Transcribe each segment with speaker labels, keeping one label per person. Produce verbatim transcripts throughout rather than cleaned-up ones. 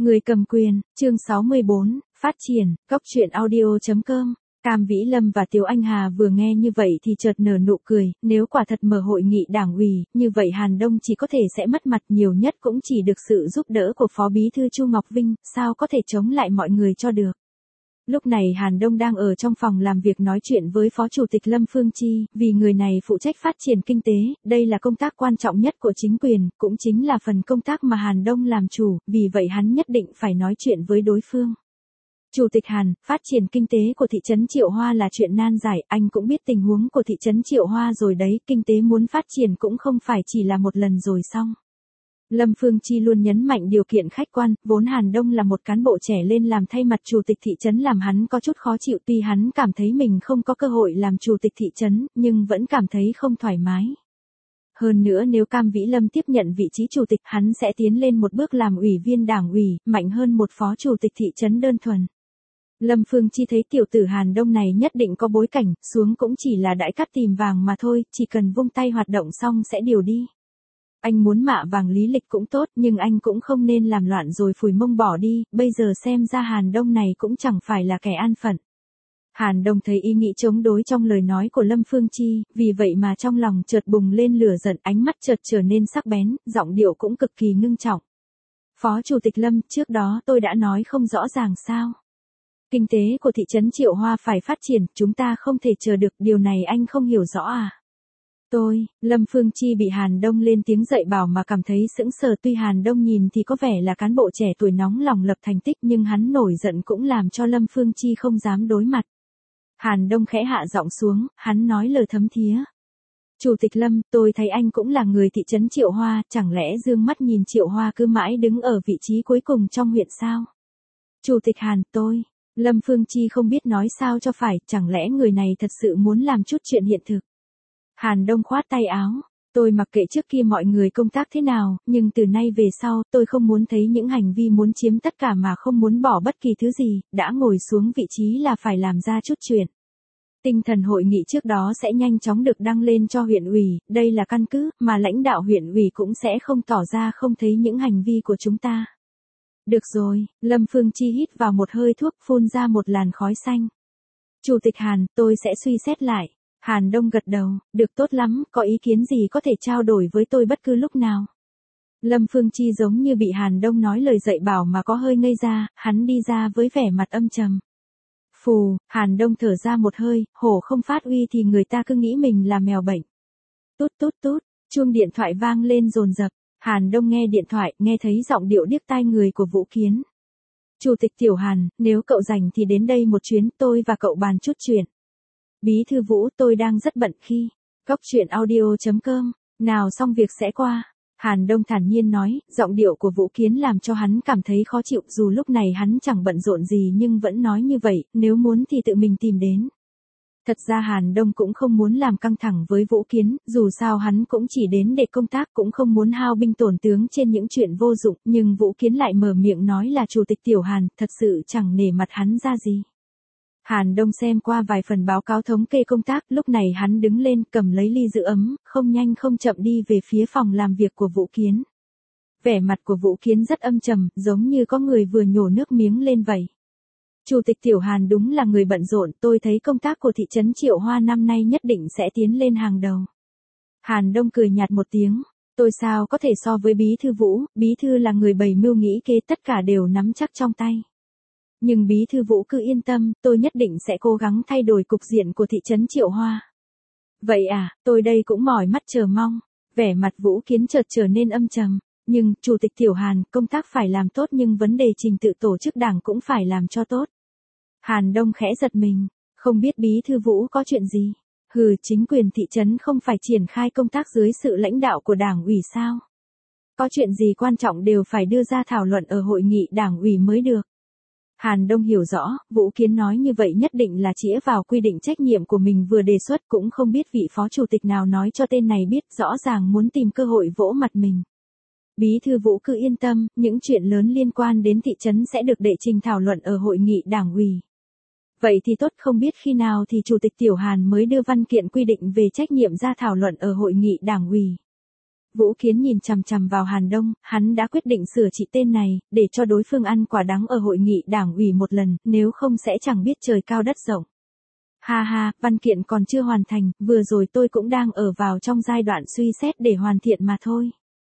Speaker 1: Người cầm quyền, chương sáu mươi bốn, phát triển, cóc truyện audio chấm com. Cam Vĩ Lâm và Tiếu Anh Hà vừa nghe như vậy thì chợt nở nụ cười, nếu quả thật mở hội nghị đảng ủy, như vậy Hàn Đông chỉ có thể sẽ mất mặt, nhiều nhất cũng chỉ được sự giúp đỡ của Phó Bí thư Chu Ngọc Vinh, sao có thể chống lại mọi người cho được. Lúc này Hàn Đông đang ở trong phòng làm việc nói chuyện với Phó Chủ tịch Lâm Phương Chi, vì người này phụ trách phát triển kinh tế, đây là công tác quan trọng nhất của chính quyền, cũng chính là phần công tác mà Hàn Đông làm chủ, vì vậy hắn nhất định phải nói chuyện với đối phương. Chủ tịch Hàn, phát triển kinh tế của thị trấn Triệu Hoa là chuyện nan giải, anh cũng biết tình huống của thị trấn Triệu Hoa rồi đấy, kinh tế muốn phát triển cũng không phải chỉ là một lần rồi xong. Lâm Phương Chi luôn nhấn mạnh điều kiện khách quan, vốn Hàn Đông là một cán bộ trẻ lên làm thay mặt chủ tịch thị trấn làm hắn có chút khó chịu, tuy hắn cảm thấy mình không có cơ hội làm chủ tịch thị trấn, nhưng vẫn cảm thấy không thoải mái. Hơn nữa nếu Cam Vĩ Lâm tiếp nhận vị trí chủ tịch, hắn sẽ tiến lên một bước làm ủy viên đảng ủy, mạnh hơn một phó chủ tịch thị trấn đơn thuần. Lâm Phương Chi thấy tiểu tử Hàn Đông này nhất định có bối cảnh, xuống cũng chỉ là đãi cát tìm vàng mà thôi, chỉ cần vung tay hoạt động xong sẽ điều đi. Anh muốn mạ vàng lý lịch cũng tốt, nhưng anh cũng không nên làm loạn rồi phủi mông bỏ đi, bây giờ xem ra Hàn Đông này cũng chẳng phải là kẻ an phận. Hàn Đông thấy ý nghĩ chống đối trong lời nói của Lâm Phương Chi, vì vậy mà trong lòng chợt bùng lên lửa giận, ánh mắt chợt trở nên sắc bén, giọng điệu cũng cực kỳ ngưng trọng. Phó Chủ tịch Lâm, trước đó tôi đã nói không rõ ràng sao? Kinh tế của thị trấn Triệu Hoa phải phát triển, chúng ta không thể chờ được, điều này anh không hiểu rõ à? Tôi, Lâm Phương Chi bị Hàn Đông lên tiếng dạy bảo mà cảm thấy sững sờ, tuy Hàn Đông nhìn thì có vẻ là cán bộ trẻ tuổi nóng lòng lập thành tích nhưng hắn nổi giận cũng làm cho Lâm Phương Chi không dám đối mặt. Hàn Đông khẽ hạ giọng xuống, hắn nói lời thấm thía. Chủ tịch Lâm, tôi thấy anh cũng là người thị trấn Triệu Hoa, chẳng lẽ dương mắt nhìn Triệu Hoa cứ mãi đứng ở vị trí cuối cùng trong huyện sao? Chủ tịch Hàn, tôi, Lâm Phương Chi không biết nói sao cho phải, chẳng lẽ người này thật sự muốn làm chút chuyện hiện thực? Hàn Đông khoát tay áo, tôi mặc kệ trước kia mọi người công tác thế nào, nhưng từ nay về sau, tôi không muốn thấy những hành vi muốn chiếm tất cả mà không muốn bỏ bất kỳ thứ gì, đã ngồi xuống vị trí là phải làm ra chút chuyện. Tinh thần hội nghị trước đó sẽ nhanh chóng được đăng lên cho huyện ủy, đây là căn cứ, mà lãnh đạo huyện ủy cũng sẽ không tỏ ra không thấy những hành vi của chúng ta. Được rồi, Lâm Phương Chi hít vào một hơi thuốc, phun ra một làn khói xanh. Chủ tịch Hàn, tôi sẽ suy xét lại. Hàn Đông gật đầu, được, tốt lắm, có ý kiến gì có thể trao đổi với tôi bất cứ lúc nào. Lâm Phương Chi giống như bị Hàn Đông nói lời dạy bảo mà có hơi ngây ra, hắn đi ra với vẻ mặt âm trầm. Phù, Hàn Đông thở ra một hơi, hổ không phát uy thì người ta cứ nghĩ mình là mèo bệnh. Tút tút tút, chuông điện thoại vang lên dồn dập, Hàn Đông nghe điện thoại, nghe thấy giọng điệu điếc tai người của Vũ Kiến. Chủ tịch Tiểu Hàn, nếu cậu rảnh thì đến đây một chuyến, tôi và cậu bàn chút chuyện. Bí thư Vũ, tôi đang rất bận khi. Cóc truyện audio chấm com, nào xong việc sẽ qua. Hàn Đông thản nhiên nói, giọng điệu của Vũ Kiến làm cho hắn cảm thấy khó chịu, dù lúc này hắn chẳng bận rộn gì nhưng vẫn nói như vậy, nếu muốn thì tự mình tìm đến. Thật ra Hàn Đông cũng không muốn làm căng thẳng với Vũ Kiến, dù sao hắn cũng chỉ đến để công tác, cũng không muốn hao binh tổn tướng trên những chuyện vô dụng, nhưng Vũ Kiến lại mở miệng nói là Chủ tịch Tiểu Hàn, thật sự chẳng nể mặt hắn ra gì. Hàn Đông xem qua vài phần báo cáo thống kê công tác, lúc này hắn đứng lên cầm lấy ly giữ ấm, không nhanh không chậm đi về phía phòng làm việc của Vũ Kiến. Vẻ mặt của Vũ Kiến rất âm trầm, giống như có người vừa nhổ nước miếng lên vậy. Chủ tịch Tiểu Hàn đúng là người bận rộn, tôi thấy công tác của thị trấn Triệu Hoa năm nay nhất định sẽ tiến lên hàng đầu. Hàn Đông cười nhạt một tiếng, tôi sao có thể so với Bí thư Vũ, Bí thư là người bày mưu nghĩ kế, tất cả đều nắm chắc trong tay. Nhưng Bí thư Vũ cứ yên tâm, tôi nhất định sẽ cố gắng thay đổi cục diện của thị trấn Triệu Hoa. Vậy à, tôi đây cũng mỏi mắt chờ mong. Vẻ mặt Vũ Kiến chợt trở nên âm trầm. Nhưng, Chủ tịch Tiểu Hàn, công tác phải làm tốt nhưng vấn đề trình tự tổ chức đảng cũng phải làm cho tốt. Hàn Đông khẽ giật mình, không biết Bí thư Vũ có chuyện gì. Hừ, chính quyền thị trấn không phải triển khai công tác dưới sự lãnh đạo của đảng ủy sao? Có chuyện gì quan trọng đều phải đưa ra thảo luận ở hội nghị đảng ủy mới được. Hàn Đông hiểu rõ, Vũ Kiến nói như vậy nhất định là chĩa vào quy định trách nhiệm của mình vừa đề xuất, cũng không biết vị phó chủ tịch nào nói cho tên này biết, rõ ràng muốn tìm cơ hội vỗ mặt mình. Bí thư Vũ cứ yên tâm, những chuyện lớn liên quan đến thị trấn sẽ được đệ trình thảo luận ở hội nghị đảng ủy. Vậy thì tốt, không biết khi nào thì Chủ tịch Tiểu Hàn mới đưa văn kiện quy định về trách nhiệm ra thảo luận ở hội nghị đảng ủy. Vũ Kiến nhìn chằm chằm vào Hàn Đông, hắn đã quyết định sửa trị tên này, để cho đối phương ăn quả đắng ở hội nghị đảng ủy một lần, nếu không sẽ chẳng biết trời cao đất rộng. Ha ha, văn kiện còn chưa hoàn thành, vừa rồi tôi cũng đang ở vào trong giai đoạn suy xét để hoàn thiện mà thôi.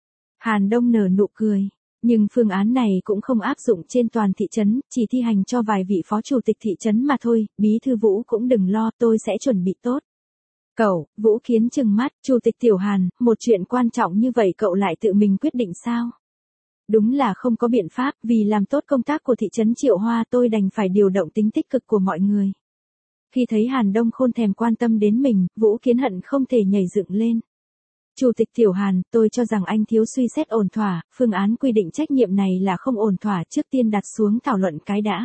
Speaker 1: Hàn Đông nở nụ cười. Nhưng phương án này cũng không áp dụng trên toàn thị trấn, chỉ thi hành cho vài vị phó chủ tịch thị trấn mà thôi, bí thư Vũ cũng đừng lo, tôi sẽ chuẩn bị tốt. Cậu, Vũ Kiến trừng mắt, Chủ tịch Tiểu Hàn, một chuyện quan trọng như vậy cậu lại tự mình quyết định sao? Đúng là không có biện pháp, vì làm tốt công tác của thị trấn Triệu Hoa tôi đành phải điều động tính tích cực của mọi người. Khi thấy Hàn Đông khôn thèm quan tâm đến mình, Vũ Kiến hận không thể nhảy dựng lên. Chủ tịch Tiểu Hàn, tôi cho rằng anh thiếu suy xét ổn thỏa, phương án quy định trách nhiệm này là không ổn thỏa, trước tiên đặt xuống thảo luận cái đã.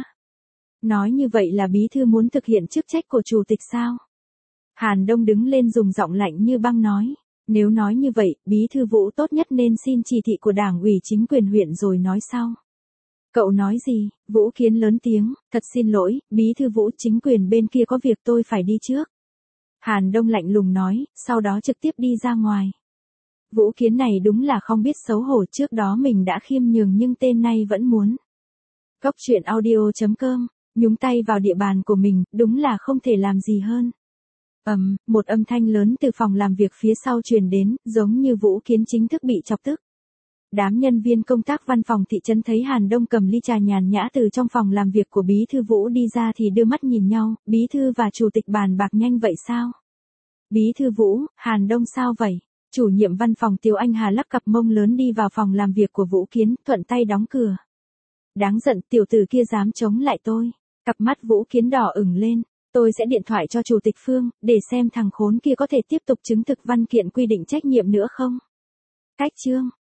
Speaker 1: Nói như vậy là bí thư muốn thực hiện chức trách của chủ tịch sao? Hàn Đông đứng lên dùng giọng lạnh như băng nói, nếu nói như vậy, bí thư Vũ tốt nhất nên xin chỉ thị của đảng ủy chính quyền huyện rồi nói sau. Cậu nói gì? Vũ Kiến lớn tiếng, thật xin lỗi, bí thư Vũ, chính quyền bên kia có việc tôi phải đi trước. Hàn Đông lạnh lùng nói, sau đó trực tiếp đi ra ngoài. Vũ Kiến này đúng là không biết xấu hổ, trước đó mình đã khiêm nhường nhưng tên này vẫn muốn. Cốc truyện audio chấm com, nhúng tay vào địa bàn của mình, đúng là không thể làm gì hơn. Ầm, um, một âm thanh lớn từ phòng làm việc phía sau truyền đến, giống như Vũ Kiến chính thức bị chọc tức. Đám nhân viên công tác văn phòng thị trấn thấy Hàn Đông cầm ly trà nhàn nhã từ trong phòng làm việc của bí thư Vũ đi ra thì đưa mắt nhìn nhau, bí thư và chủ tịch bàn bạc nhanh vậy sao? Bí thư Vũ, Hàn Đông sao vậy? Chủ nhiệm văn phòng Tiêu Anh Hà lắc cặp mông lớn đi vào phòng làm việc của Vũ Kiến, thuận tay đóng cửa. Đáng giận, tiểu tử kia dám chống lại tôi. Cặp mắt Vũ Kiến đỏ ửng lên. Tôi sẽ điện thoại cho Chủ tịch Phương, để xem thằng khốn kia có thể tiếp tục chứng thực văn kiện quy định trách nhiệm nữa không. Cách chương.